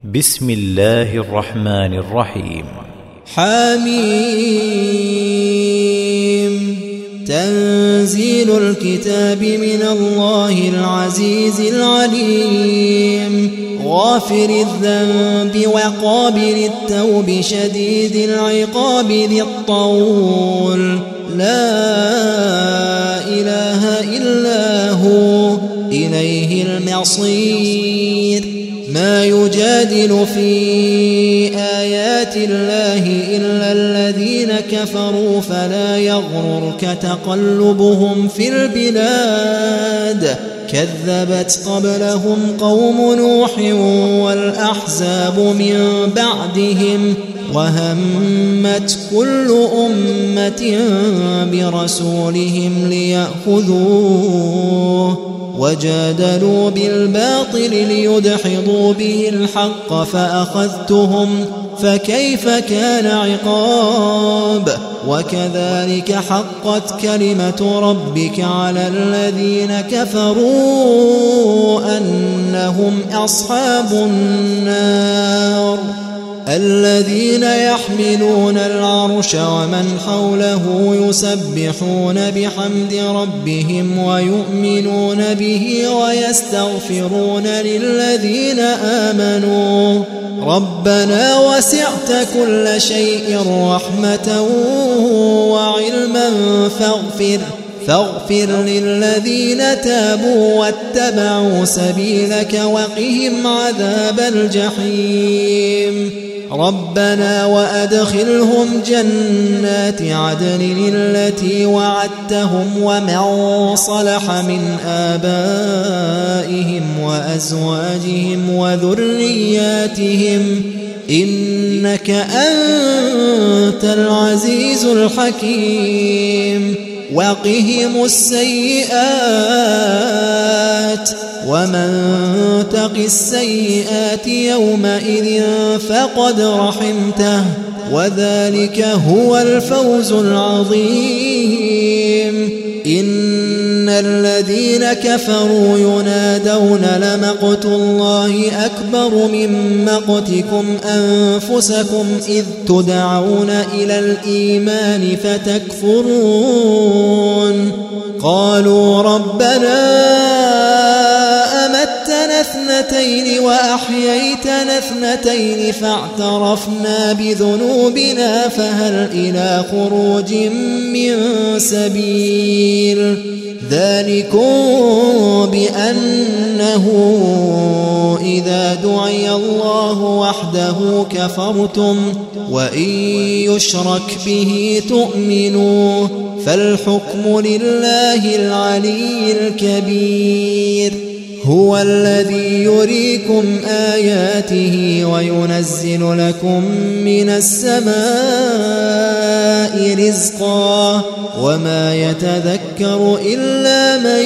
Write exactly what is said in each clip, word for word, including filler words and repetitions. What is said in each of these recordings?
بسم الله الرحمن الرحيم. حميم. تنزيل الكتاب من الله العزيز العليم، غافر الذنب وقابل التوب شديد العقاب ذي الطول، لا إله إلا هو إليه المصير. ما يجادل في آيات الله إلا الذين كفروا، فلا يغررك تقلبهم في البلاد. كذبت قبلهم قوم نوح والأحزاب من بعدهم، وهمت كل أمة برسولهم ليأخذوه، وجادلوا بالباطل ليدحضوا به الحق فأخذتهم، فكيف كان عقاب. وكذلك حقت كلمة ربك على الذين كفروا أنهم أصحاب النار. الذين يحملون العرش ومن حوله يسبحون بحمد ربهم ويؤمنون به ويستغفرون للذين آمنوا ربنا وسعت كل شيء رحمة وعلما فاغفر فاغفر للذين تابوا واتبعوا سبيلك وقهم عذاب الجحيم. ربنا وأدخلهم جنات عدن التي وعدتهم ومن صلح من آبائهم وأزواجهم وذرياتهم إنك أنت العزيز الحكيم. وقهم السيئات ومن تق السيئات يومئذ فقد رحمته، وذلك هو الفوز العظيم. إن الذين كفروا ينادون لمقت الله أكبر من مقتكم أنفسكم إذ تدعون إلى الإيمان فتكفرون. قالوا ربنا أمتنا اثنتين وأحييتنا اثنتين فاعترفنا بذنوبنا فهل إلى خروج من سبيل. ذلكم بأنه إذا دعي الله وحده كفرتم وإن يشرك به تؤمنوا، فالحكم لله العلي الكبير. هو الذي يريكم آياته وينزل لكم من السماء رزقا، وما يتذكر إلا من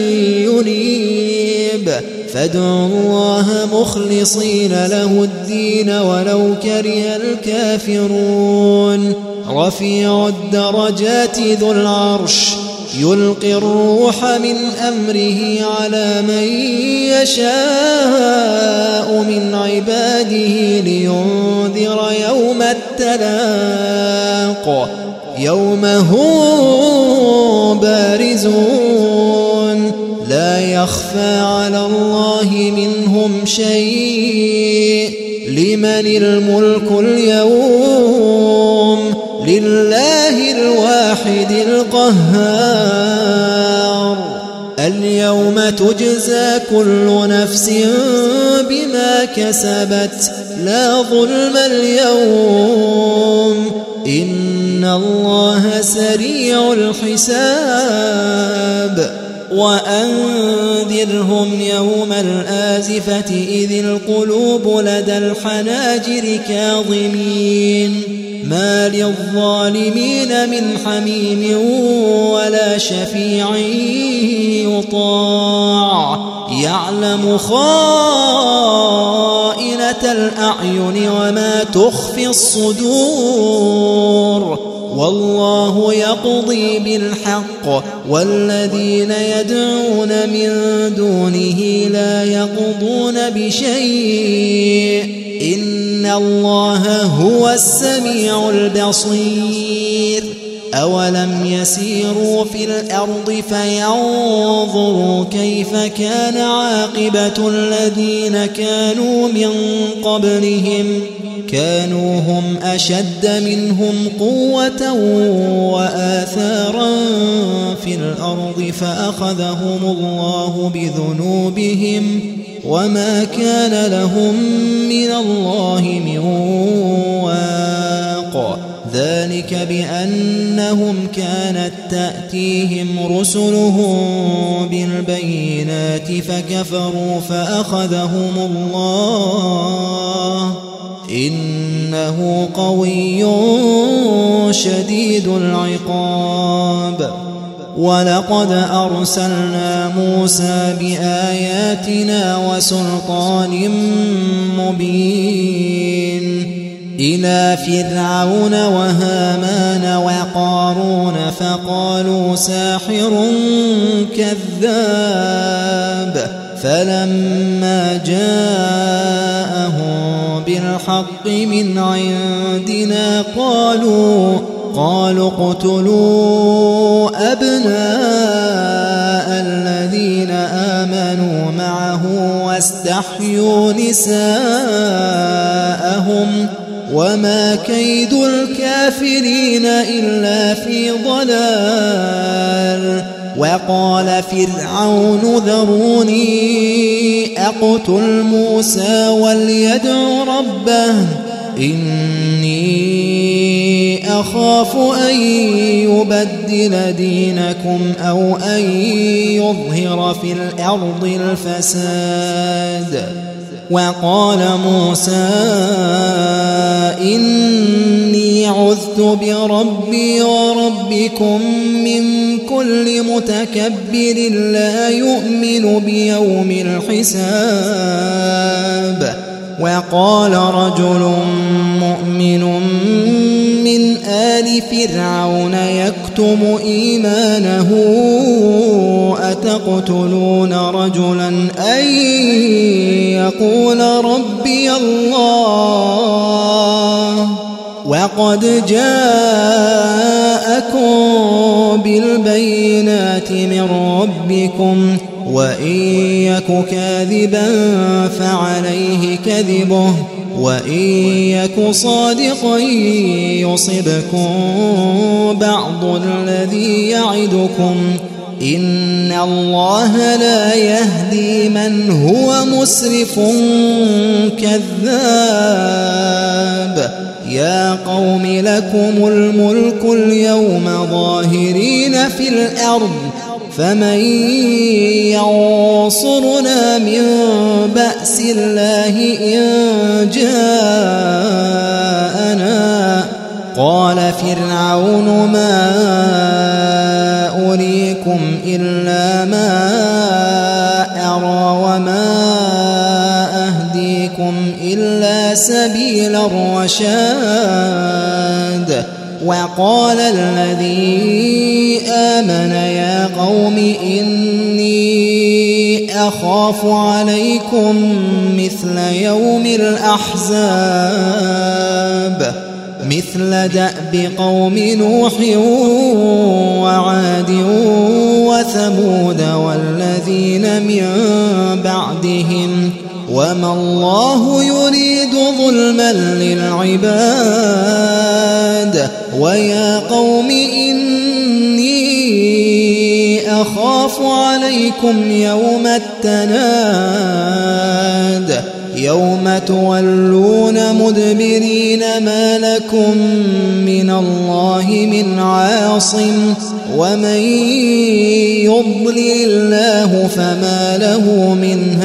ينيب. فادعوا الله مخلصين له الدين ولو كره الكافرون. رفيع الدرجات ذو العرش يلقي الروح من أمره على من يشاء من عباده لينذر يوم التلاق، يوم هم بارزون لا يخفى على الله منهم شيء. لمن الملك اليوم؟ لله الواحد القهار. اليوم تجزى كل نفس بما كسبت لا ظلم اليوم، إن الله سريع الحساب. وأنذرهم يوم الآزفة إذ القلوب لدى الحناجر كاظمين، ما للظالمين من حميم ولا شفيع يطاع، يعلم خائنة الأعين وما تخفي الصدور. والله يقضي بالحق والذين يدعون من دونه لا يقضون بشيء الله هو السميع البصير أولم يسيروا في الأرض فينظروا كيف كان عاقبة الذين كانوا من قبلهم كانوا هم أشد منهم قوة وآثارا في الأرض فأخذهم الله بذنوبهم وما كان لهم من الله من واق ذلك بأنهم كانت تأتيهم رسلهم بالبينات فكفروا فأخذهم الله إنه قوي شديد العقاب ولقد أرسلنا موسى بآياتنا وسلطان مبين إلى فرعون وهامان وقارون فقالوا ساحر كذاب فلما جاءهم بالحق من عندنا قالوا قالوا اقتلوا أبناء الذين آمنوا معه واستحيوا نساءهم وما كيد الكافرين إلا في ضلال وقال فرعون ذروني أقتل موسى وليدع ربه إني أخاف أن يبدل دينكم أو أن يظهر في الأرض الفساد وقال موسى إني عذت بربي وربكم من كل متكبر لا يؤمن بيوم الحساب وقال رجل مؤمن من آل فرعون يكتم إيمانه أتقتلون رجلا أن يقول ربي الله وقد جاءكم بالبينات من ربكم وإن يك كاذبا فعليه كذبه وإن يك صادقا يصبكم بعض الذي يعدكم إن الله لا يهدي من هو مسرف كذاب يا قوم لكم الملك اليوم ظاهرين في الأرض فمن ينصرنا من بأس الله إن جاءنا قال فرعون ما أريكم إلا ما أرى وما أهديكم إلا سبيل الرشاد وقال الذي آمن يا قوم إني أخاف عليكم مثل يوم الأحزاب مثل دأب قوم نوح وعاد وثمود والذين من بعدهم وما الله يريد ظلما للعباد ويا قوم إني أخاف عليكم يوم التناد يوم تولون مدبرين ما لكم من الله من عاصم ومن يضلل الله فما له من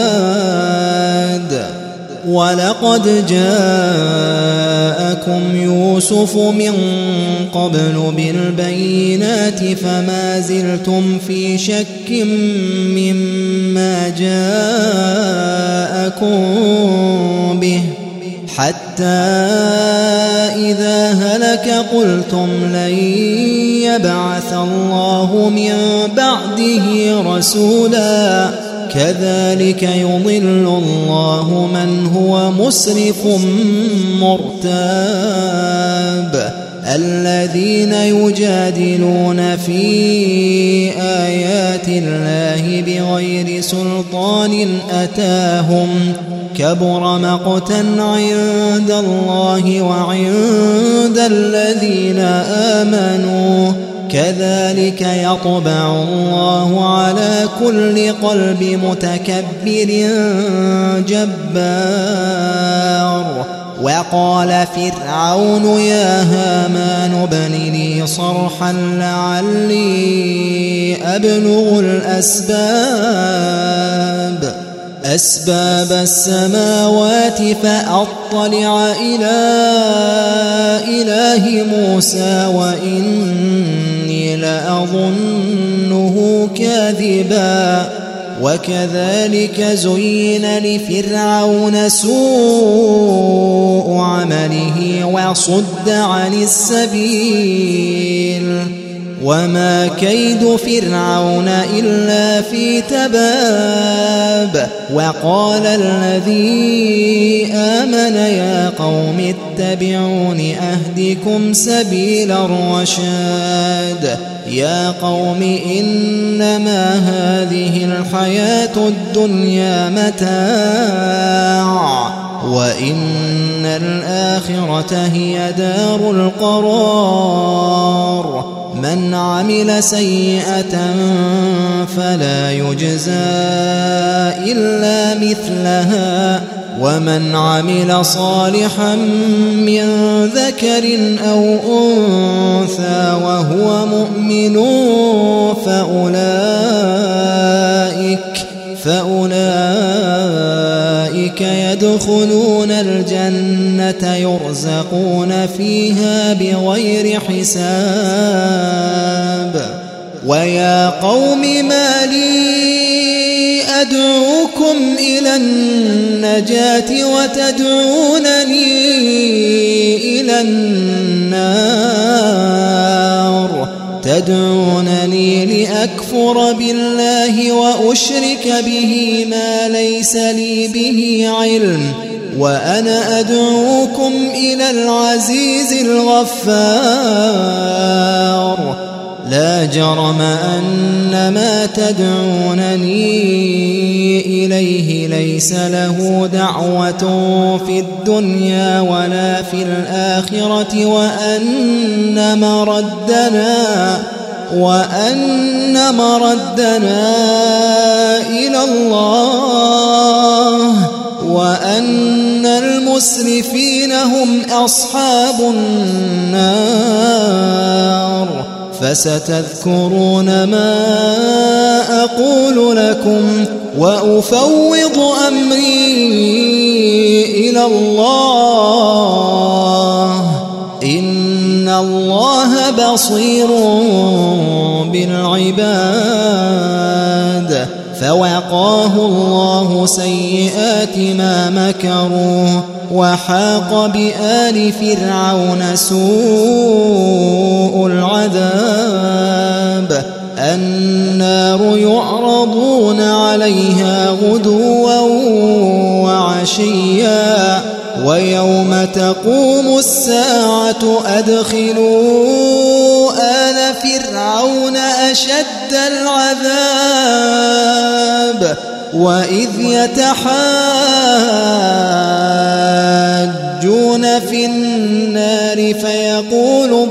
هاد ولقد جاءكم يوسف من قبل بالبينات فما زلتم في شك مما جاءكم به حتى إذا هلك قلتم لن يبعث الله من بعده رسولا كذلك يضل الله من هو مسرف مرتاب الذين يجادلون في آيات الله بغير سلطان أتاهم كبر مقتا عند الله وعند الذين آمنوا كذلك يطبع الله على كل قلب متكبر جبار وقال فرعون يا هامان ابن لي صرحا لعلي أبلغ الأسباب أسباب السماوات فأطلع إلى إله موسى وإني لأظنه كاذبا وكذلك زين لفرعون سوء عمله وصد عن السبيل وما كيد فرعون إلا في تباب وقال الذي آمن يا قوم اتبعون أهدكم سبيل الرشاد يا قوم إنما هذه الحياة الدنيا متاع وإن الآخرة هي دار القرار من عمل سيئة فلا يجزى إلا مثلها ومن عمل صالحا من ذكر أو أنثى وهو مؤمن فأولئك فأولئك يدخلون الجنة يرزقون فيها بغير حساب ويا قوم ما لي أدعوكم إلى النجاة وتدعونني إلى النار تدعونني لأكفر بالله وأشرك به ما ليس لي به علم وأنا أدعوكم إلى العزيز الغفار لا جرم أن ما تدعونني إليه ليس له دعوة في الدنيا ولا في الآخرة وأن مردنا وأن مردنا إلى الله وأن المسرفين هم أصحاب النار فستذكرون ما أقول لكم وأفوض أمري إلى الله إن الله بصير بالعباد فوقاه الله سيئات ما مكروا وحاق بآل فرعون سوء العذاب النار يعرضون عليها غدوا وعشيا ويوم تقوم الساعة أدخلوا آل فرعون أشد العذاب وإذ يتحاجون في النار فيقول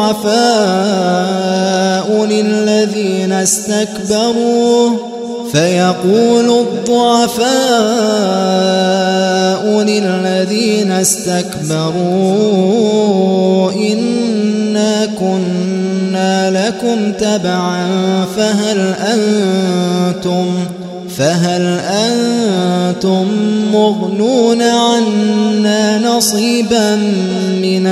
الضعفاء للذين استكبروا فيقول الضعفاء للذين استكبروا إنا كنا لكم تبعا فهل أنتم فهل أنتم مغنون عنا نصيبا من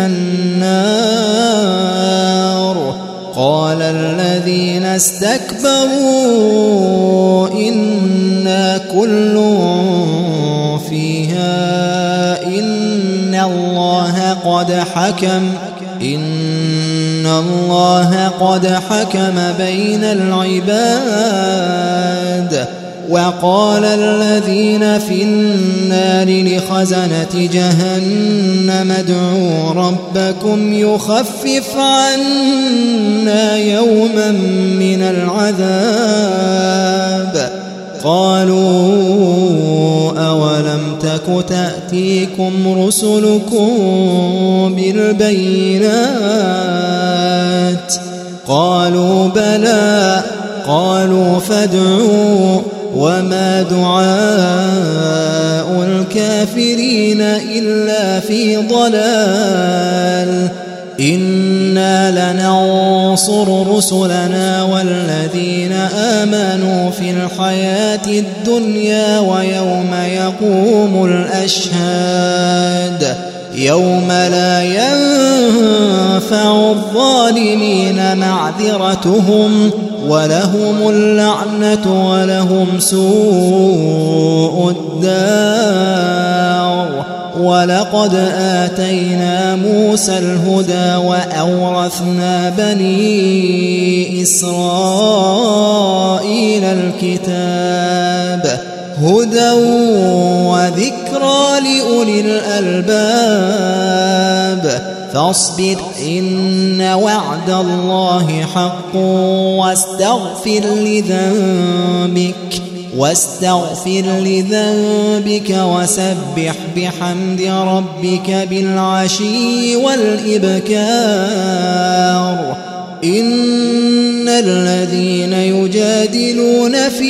النار قال الذين استكبروا إنا كل فيها إن الله قد حكم إن الله قد حكم بين العباد وقال الذين في النار لخزنة جهنم ادعوا ربكم يخفف عنا يوما من العذاب قالوا أولم تك تأتيكم رسلكم بالبينات قالوا بلى قالوا فادعوا وما دعاء الكافرين إلا في ضلال إنا لننصر رسلنا والذين آمنوا في الحياة الدنيا ويوم يقوم الأشهاد يوم لا ينفع الظالمين معذرتهم ولهم اللعنة ولهم سوء الدار ولقد آتينا موسى الهدى وأورثنا بني إسرائيل الكتاب هدى وذكرى لأولي الألباب فاصبر إن وعد الله حق واستغفر لذنبك واستغفر لذنبك وسبح بحمد ربك بالعشي والإبكار إن الذين يجادلون في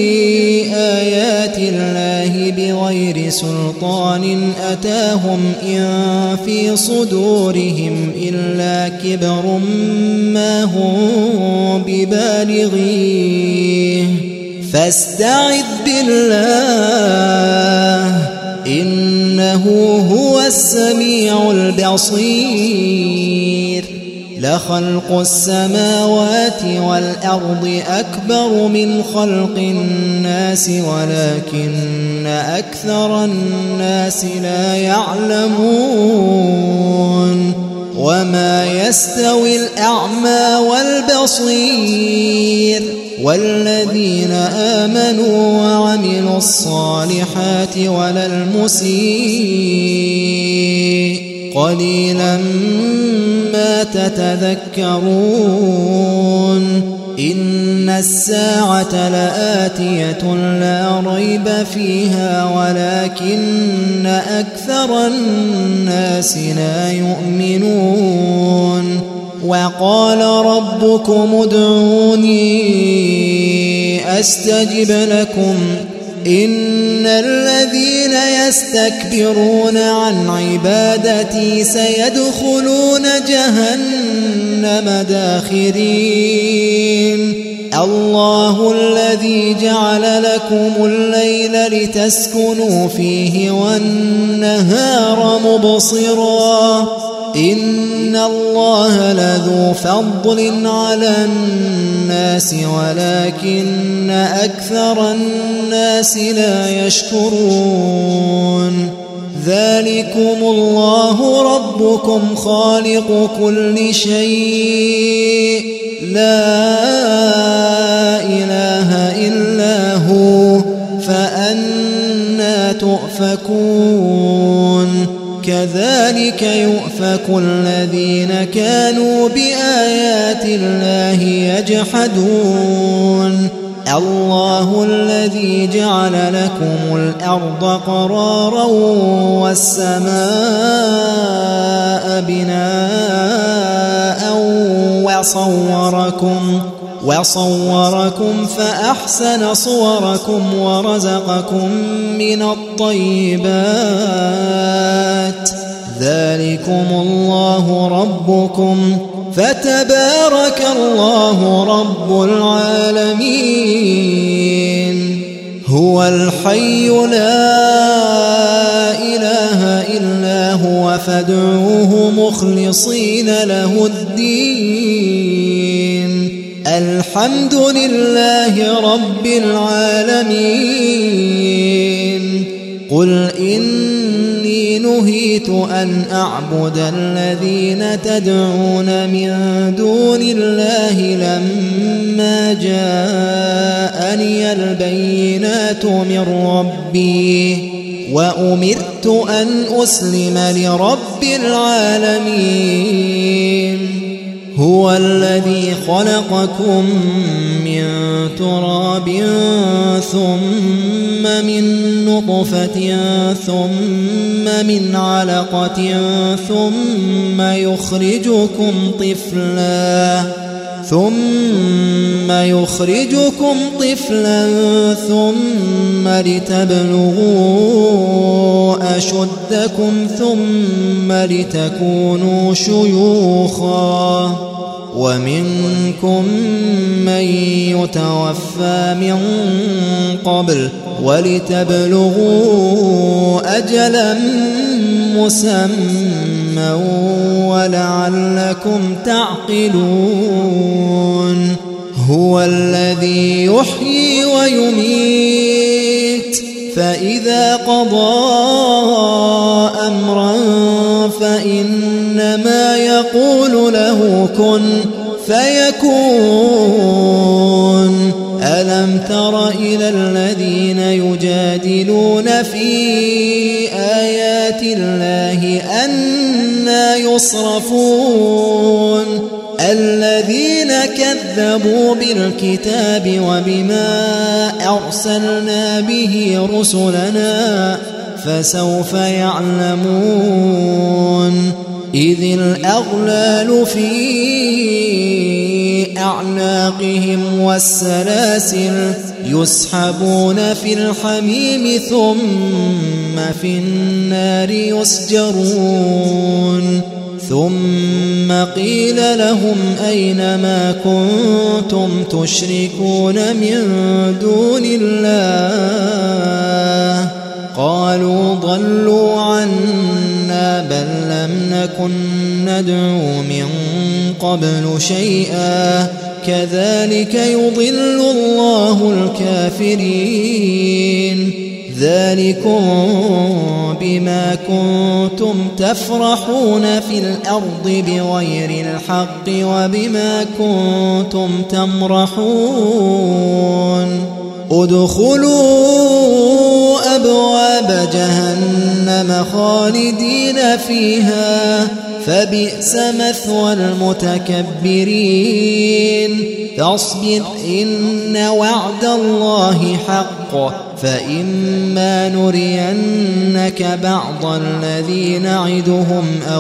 آيات الله بغير سلطان أتاهم إن في صدورهم إلا كبر ما هم ببالغيه فاستعذ بالله إنه هو السميع البصير لخلق السماوات والأرض أكبر من خلق الناس ولكن أكثر الناس لا يعلمون وما يستوي الأعمى والبصير والذين آمنوا وعملوا الصالحات ولا المسيء قليلا ما تتذكرون إن الساعة لآتية لا ريب فيها ولكن أكثر الناس لا يؤمنون وقال ربكم ادعوني أستجب لكم إن الذين يستكبرون عن عبادتي سيدخلون جهنم داخرين الله الذي جعل لكم الليل لتسكنوا فيه والنهار مبصرا إن الله لذو فضل على الناس ولكن أكثر الناس لا يشكرون ذلكم الله ربكم خالق كل شيء لا إله إلا هو فأنى تؤفكون كذلك يؤفك الذين كانوا بآيات الله يجحدون الله الذي جعل لكم الأرض قرارا والسماء بناء وصوركم وصوركم فأحسن صوركم ورزقكم من الطيبات ذلكم الله ربكم فتبارك الله رب العالمين هو الحي لا إله إلا هو فادعوه مخلصين له الدين الحمد لله رب العالمين قل إني إني نهيت أن أعبد الذين تدعون من دون الله لما جاءني البينات من ربي وأمرت أن أسلم لرب العالمين هو الذي خلقكم من تراب ثم من نطفة ثم من علقة ثم يخرجكم طفلا ثم يخرجكم طفلا ثم لتبلغوا أشدكم ثم لتكونوا شيوخا ومنكم من يتوفى من قبل ولتبلغوا أجلا مسمى ولعلكم تعقلون هو الذي يحيي ويميت فإذا قضى أمرا فإنما يقول له كن فيكون ألم تر إلى الذين يجادلون في آيات الله أنى يصرفون الذين كذبوا بالكتاب وبما أرسلنا به رسلنا فسوف يعلمون إذ الأغلال في أعناقهم والسلاسل يسحبون في الحميم ثم في النار يسجرون ثم قيل لهم أين ما كنتم تشركون من دون الله قالوا ضلوا عنا بل لم نكن ندعو من قبل شيئا كذلك يضل الله الكافرين ذلكم بما كنتم تفرحون في الأرض بغير الحق وبما كنتم تمرحون ادخلوا أبواب جهنم خالدين فيها فبئس مثوى المتكبرين فاصبر إن وعد الله حق فإما نرينك بعض الذي نعدهم أو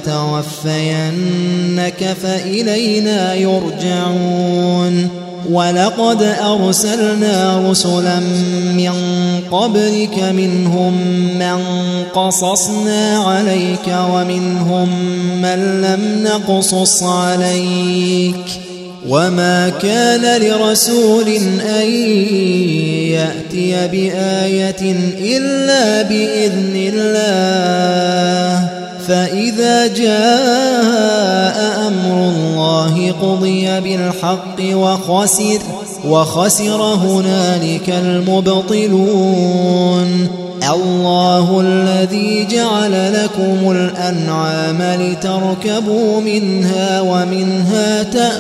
نتوفينك فإلينا يرجعون ولقد أرسلنا رسلا من قبلك منهم من قصصنا عليك ومنهم من لم نقصص عليك وما كان لرسول أن يأتي بآية إلا بإذن الله فإذا جاء أمر الله قضي بالحق وخسر وخسر هنالك المبطلون الله الذي جعل لكم الأنعام لتركبوا منها ومنها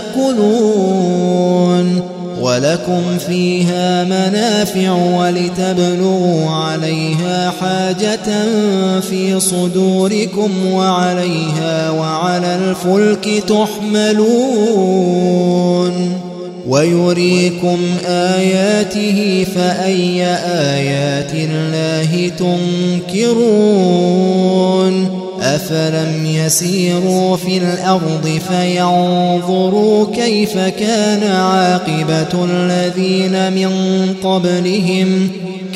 تأكلون ولكم فيها منافع ولتبلغوا عليها حاجة في صدوركم وعليها وعلى الفلك تحملون ويريكم آياته فأي آيات الله تنكرون أفلم يسيروا في الأرض فينظروا كيف كان عاقبة الذين من قبلهم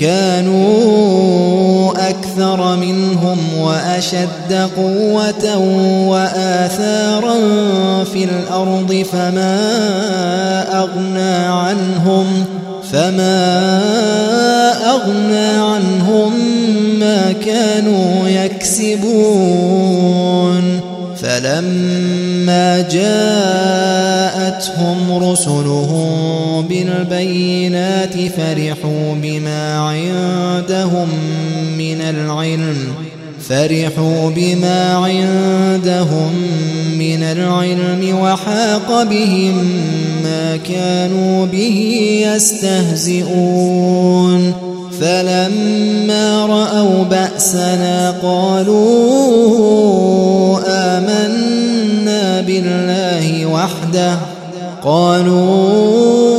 كانوا أكثر منهم وأشد قوة وآثارا في الأرض فما أغنى عنهم فما أغنى عنهم ما كانوا يكسبون فلما جاءتهم رسلهم بالبينات فرحوا بما عندهم من العلم فرحوا بما عندهم من العلم وحاق بهم ما كانوا به يستهزئون فلما رأوا بأسنا قالوا آمنا بالله وحده قالوا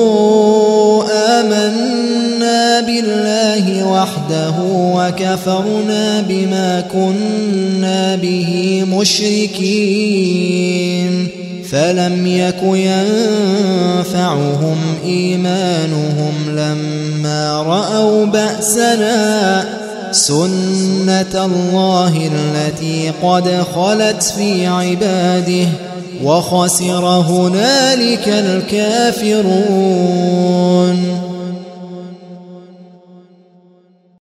آمنا بالله وحده وكفرنا بما كنا به مشركين فلم يك ينفعهم إيمانهم لما رأوا بأسنا سنة الله التي قد خلت في عباده وخسر هنالك الكافرون